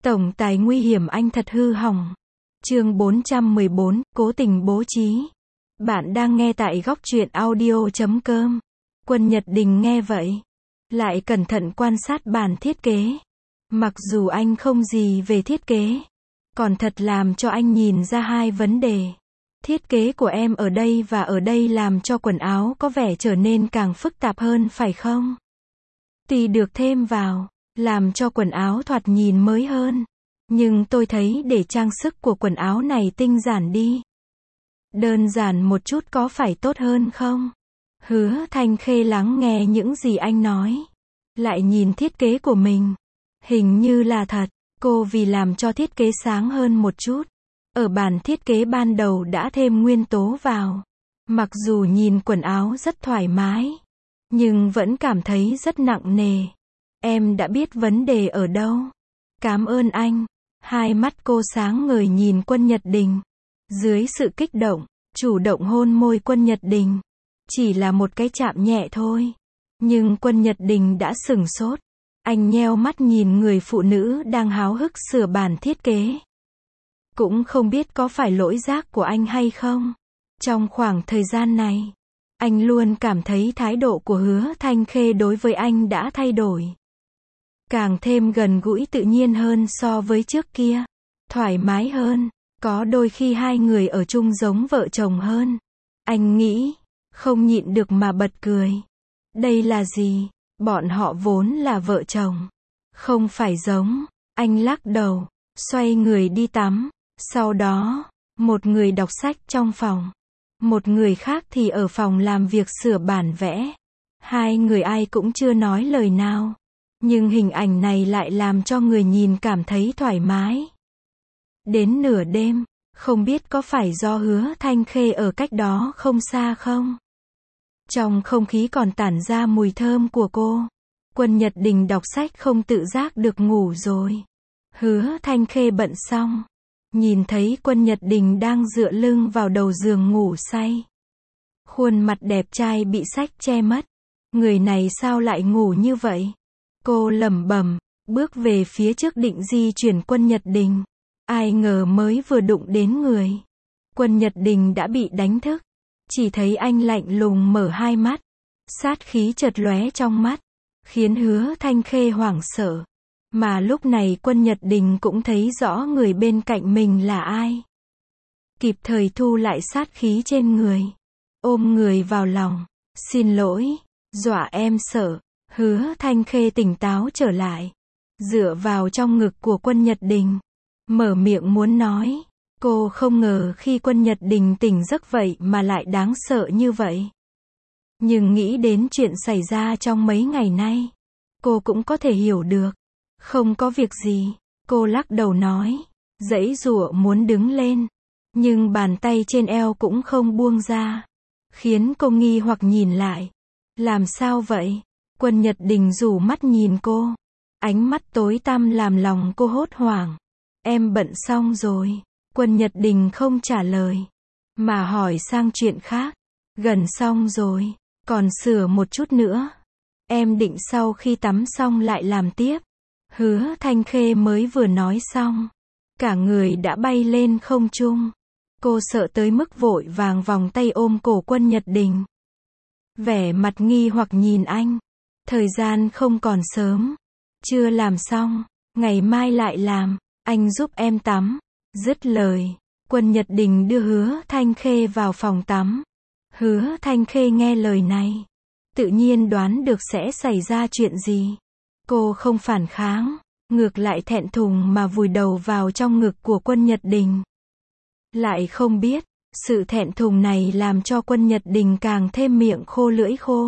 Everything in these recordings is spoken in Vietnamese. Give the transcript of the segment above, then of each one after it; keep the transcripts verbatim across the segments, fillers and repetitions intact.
Tổng tài nguy hiểm anh thật hư hỏng. Chương bốn trăm mười bốn, cố tình bố trí. Bạn đang nghe tại góc truyện audio chấm com. Quân Nhật Đình nghe vậy, lại cẩn thận quan sát bản thiết kế. Mặc dù anh không gì về thiết kế, còn thật làm cho anh nhìn ra hai vấn đề. Thiết kế của em ở đây và ở đây làm cho quần áo có vẻ trở nên càng phức tạp hơn phải không? Tuy được thêm vào, làm cho quần áo thoạt nhìn mới hơn. Nhưng tôi thấy để trang sức của quần áo này tinh giản đi. Đơn giản một chút có phải tốt hơn không? Hứa Thanh Khê lắng nghe những gì anh nói. Lại nhìn thiết kế của mình. Hình như là thật, cô vì làm cho thiết kế sáng hơn một chút. Ở bản thiết kế ban đầu đã thêm nguyên tố vào. Mặc dù nhìn quần áo rất thoải mái, nhưng vẫn cảm thấy rất nặng nề. Em đã biết vấn đề ở đâu. Cảm ơn anh. Hai mắt cô sáng ngời nhìn Quân Nhật Đình. Dưới sự kích động, chủ động hôn môi Quân Nhật Đình. Chỉ là một cái chạm nhẹ thôi. Nhưng Quân Nhật Đình đã sửng sốt. Anh nheo mắt nhìn người phụ nữ đang háo hức sửa bản thiết kế. Cũng không biết có phải lỗi giác của anh hay không. Trong khoảng thời gian này, anh luôn cảm thấy thái độ của Hứa Thanh Khê đối với anh đã thay đổi. Càng thêm gần gũi tự nhiên hơn so với trước kia. Thoải mái hơn. Có đôi khi hai người ở chung giống vợ chồng hơn. Anh nghĩ, không nhịn được mà bật cười. Đây là gì? Bọn họ vốn là vợ chồng. Không phải giống. Anh lắc đầu, xoay người đi tắm. Sau đó, một người đọc sách trong phòng. Một người khác thì ở phòng làm việc sửa bản vẽ. Hai người ai cũng chưa nói lời nào. Nhưng hình ảnh này lại làm cho người nhìn cảm thấy thoải mái. Đến nửa đêm, không biết có phải do Hứa Thanh Khê ở cách đó không xa không? Trong không khí còn tản ra mùi thơm của cô. Quân Nhật Đình đọc sách không tự giác được ngủ rồi. Hứa Thanh Khê bận xong. Nhìn thấy Quân Nhật Đình đang dựa lưng vào đầu giường ngủ say. Khuôn mặt đẹp trai bị sách che mất. Người này sao lại ngủ như vậy? Cô lẩm bẩm, bước về phía trước định di chuyển Quân Nhật Đình. Ai ngờ mới vừa đụng đến người. Quân Nhật Đình đã bị đánh thức. Chỉ thấy anh lạnh lùng mở hai mắt. Sát khí chợt lóe trong mắt. Khiến Hứa Thanh Khê hoảng sợ. Mà lúc này Quân Nhật Đình cũng thấy rõ người bên cạnh mình là ai. Kịp thời thu lại sát khí trên người. Ôm người vào lòng. Xin lỗi, dọa em sợ. Hứa Thanh Khê tỉnh táo trở lại. Dựa vào trong ngực của Quân Nhật Đình. Mở miệng muốn nói. Cô không ngờ khi Quân Nhật Đình tỉnh giấc vậy mà lại đáng sợ như vậy. Nhưng nghĩ đến chuyện xảy ra trong mấy ngày nay. Cô cũng có thể hiểu được. Không có việc gì. Cô lắc đầu nói. Giãy giụa muốn đứng lên. Nhưng bàn tay trên eo cũng không buông ra. Khiến cô nghi hoặc nhìn lại. Làm sao vậy? Quân Nhật Đình rủ mắt nhìn cô. Ánh mắt tối tăm làm lòng cô hốt hoảng. Em bận xong rồi. Quân Nhật Đình không trả lời. Mà hỏi sang chuyện khác. Gần xong rồi. Còn sửa một chút nữa. Em định sau khi tắm xong lại làm tiếp. Hứa Thanh Khê mới vừa nói xong. Cả người đã bay lên không trung. Cô sợ tới mức vội vàng vòng tay ôm cổ Quân Nhật Đình. Vẻ mặt nghi hoặc nhìn anh. Thời gian không còn sớm. Chưa làm xong. Ngày mai lại làm. Anh giúp em tắm. Dứt lời. Quân Nhật Đình đưa Hứa Thanh Khê vào phòng tắm. Hứa Thanh Khê nghe lời này. Tự nhiên đoán được sẽ xảy ra chuyện gì. Cô không phản kháng. Ngược lại thẹn thùng mà vùi đầu vào trong ngực của Quân Nhật Đình. Lại không biết. Sự thẹn thùng này làm cho Quân Nhật Đình càng thêm miệng khô lưỡi khô.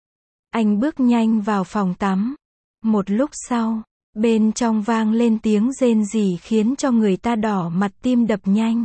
Anh bước nhanh vào phòng tắm. Một lúc sau, bên trong vang lên tiếng rên rỉ khiến cho người ta đỏ mặt tim đập nhanh.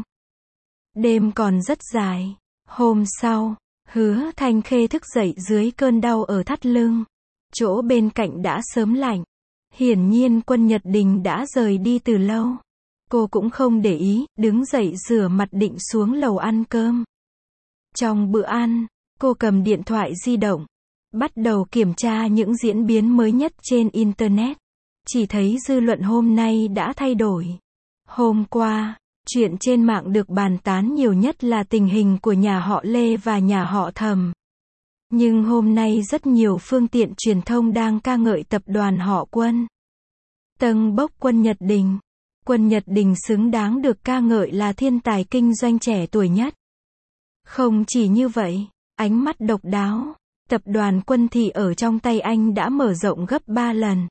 Đêm còn rất dài. Hôm sau, Hứa Thanh Khê thức dậy dưới cơn đau ở thắt lưng. Chỗ bên cạnh đã sớm lạnh. Hiển nhiên Quân Nhật Đình đã rời đi từ lâu. Cô cũng không để ý, đứng dậy rửa mặt định xuống lầu ăn cơm. Trong bữa ăn, cô cầm điện thoại di động. Bắt đầu kiểm tra những diễn biến mới nhất trên Internet. chỉ thấy dư luận hôm nay đã thay đổi. Hôm qua, chuyện trên mạng được bàn tán nhiều nhất là tình hình của nhà họ Lê và nhà họ Thẩm. Nhưng hôm nay rất nhiều phương tiện truyền thông đang ca ngợi tập đoàn họ Quân. Tâng bốc Quân Nhật Đình. Quân Nhật Đình xứng đáng được ca ngợi là thiên tài kinh doanh trẻ tuổi nhất. Không chỉ như vậy, ánh mắt độc đáo, tập đoàn Quân Thị ở trong tay anh đã mở rộng gấp ba lần.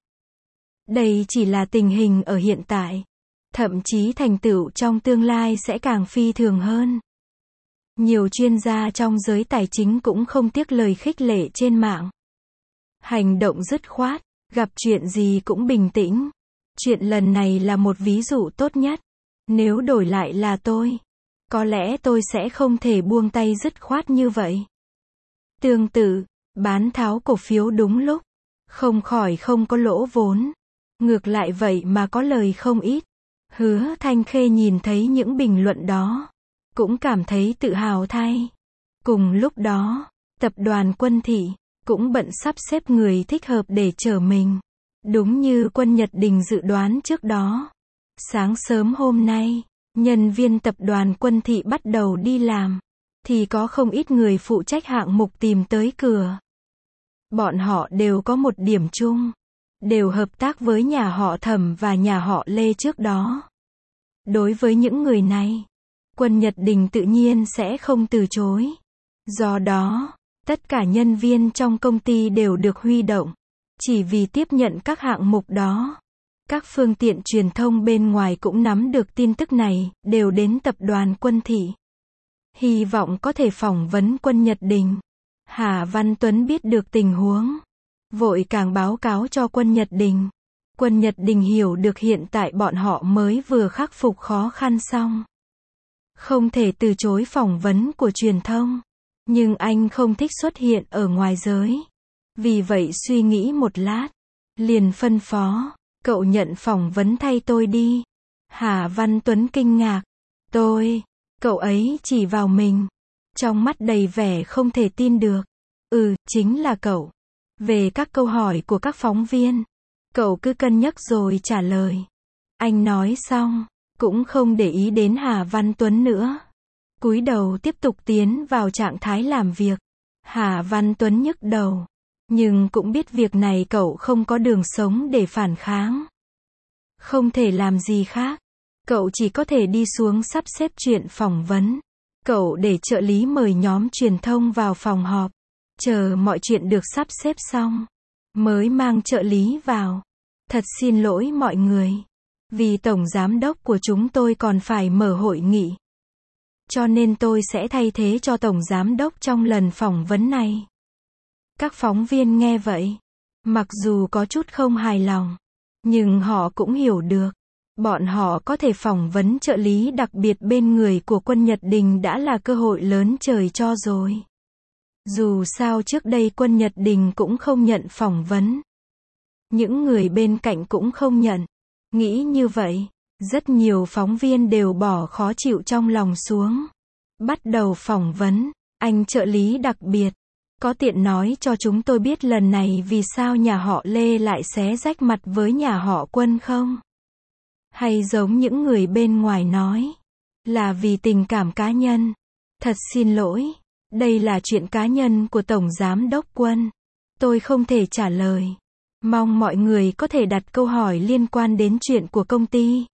Đây chỉ là tình hình ở hiện tại. Thậm chí thành tựu trong tương lai sẽ càng phi thường hơn. Nhiều chuyên gia trong giới tài chính cũng không tiếc lời khích lệ trên mạng. Hành động dứt khoát, gặp chuyện gì cũng bình tĩnh. Chuyện lần này là một ví dụ tốt nhất. Nếu đổi lại là tôi, có lẽ tôi sẽ không thể buông tay dứt khoát như vậy. Tương tự, bán tháo cổ phiếu đúng lúc, không khỏi không có lỗ vốn. Ngược lại vậy mà có lời không ít. Hứa Thanh Khê nhìn thấy những bình luận đó, cũng cảm thấy tự hào thay. Cùng lúc đó, tập đoàn Quân Thị cũng bận sắp xếp người thích hợp để chở mình. Đúng như Quân Nhật Đình dự đoán trước đó. Sáng sớm hôm nay, nhân viên tập đoàn Quân Thị bắt đầu đi làm, thì có không ít người phụ trách hạng mục tìm tới cửa. Bọn họ đều có một điểm chung, đều hợp tác với nhà họ Thẩm và nhà họ Lê trước đó. Đối với những người này, Quân Nhật Đình tự nhiên sẽ không từ chối. Do đó, tất cả nhân viên trong công ty đều được huy động, chỉ vì tiếp nhận các hạng mục đó. Các phương tiện truyền thông bên ngoài cũng nắm được tin tức này, đều đến tập đoàn Quân Thị. Hy vọng có thể phỏng vấn Quân Nhật Đình. Hà Văn Tuấn biết được tình huống, vội càng báo cáo cho Quân Nhật Đình. Quân Nhật Đình hiểu được hiện tại bọn họ mới vừa khắc phục khó khăn xong. Không thể từ chối phỏng vấn của truyền thông. Nhưng anh không thích xuất hiện ở ngoài giới. Vì vậy suy nghĩ một lát, liền phân phó, cậu nhận phỏng vấn thay tôi đi. Hà Văn Tuấn kinh ngạc. Tôi, cậu ấy chỉ vào mình. Trong mắt đầy vẻ không thể tin được. Ừ, chính là cậu. Về các câu hỏi của các phóng viên, cậu cứ cân nhắc rồi trả lời. Anh nói xong, cũng không để ý đến Hà Văn Tuấn nữa. Cúi đầu tiếp tục tiến vào trạng thái làm việc. Hà Văn Tuấn nhức đầu. Nhưng cũng biết việc này cậu không có đường sống để phản kháng. Không thể làm gì khác. Cậu chỉ có thể đi xuống sắp xếp chuyện phỏng vấn. Cậu để trợ lý mời nhóm truyền thông vào phòng họp. Chờ mọi chuyện được sắp xếp xong, mới mang trợ lý vào. Thật xin lỗi mọi người. Vì tổng giám đốc của chúng tôi còn phải mở hội nghị. Cho nên tôi sẽ thay thế cho tổng giám đốc trong lần phỏng vấn này. Các phóng viên nghe vậy, mặc dù có chút không hài lòng, nhưng họ cũng hiểu được. Bọn họ có thể phỏng vấn trợ lý đặc biệt bên người của Quân Nhật Đình đã là cơ hội lớn trời cho rồi. Dù sao trước đây Quân Nhật Đình cũng không nhận phỏng vấn. Những người bên cạnh cũng không nhận. Nghĩ như vậy, rất nhiều phóng viên đều bỏ khó chịu trong lòng xuống. Bắt đầu phỏng vấn. Anh trợ lý đặc biệt, có tiện nói cho chúng tôi biết lần này vì sao nhà họ Lê lại xé rách mặt với nhà họ Quân không? Hay giống những người bên ngoài nói, là vì tình cảm cá nhân? Thật xin lỗi, đây là chuyện cá nhân của Tổng Giám đốc Quân. Tôi không thể trả lời. Mong mọi người có thể đặt câu hỏi liên quan đến chuyện của công ty.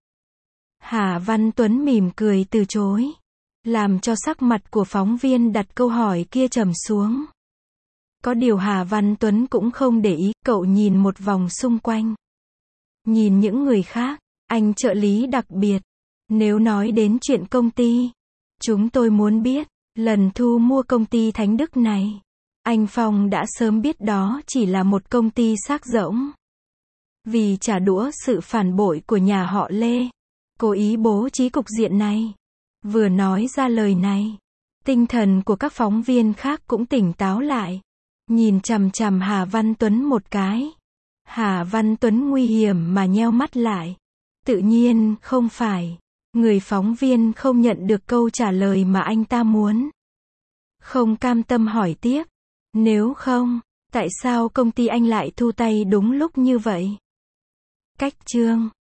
Hà Văn Tuấn mỉm cười từ chối, làm cho sắc mặt của phóng viên đặt câu hỏi kia trầm xuống. Có điều Hà Văn Tuấn cũng không để ý, cậu nhìn một vòng xung quanh. Nhìn những người khác, anh trợ lý đặc biệt. Nếu nói đến chuyện công ty, chúng tôi muốn biết, lần thu mua công ty Thánh Đức này, anh Phong đã sớm biết đó chỉ là một công ty xác rỗng. Vì trả đũa sự phản bội của nhà họ Lê, cố ý bố trí cục diện này. Vừa nói ra lời này, tinh thần của các phóng viên khác cũng tỉnh táo lại. Nhìn chằm chằm Hà Văn Tuấn một cái. Hà Văn Tuấn nguy hiểm mà nheo mắt lại. Tự nhiên, không phải. Người phóng viên không nhận được câu trả lời mà anh ta muốn. Không cam tâm hỏi tiếp. Nếu không, tại sao công ty anh lại thu tay đúng lúc như vậy? Cách chương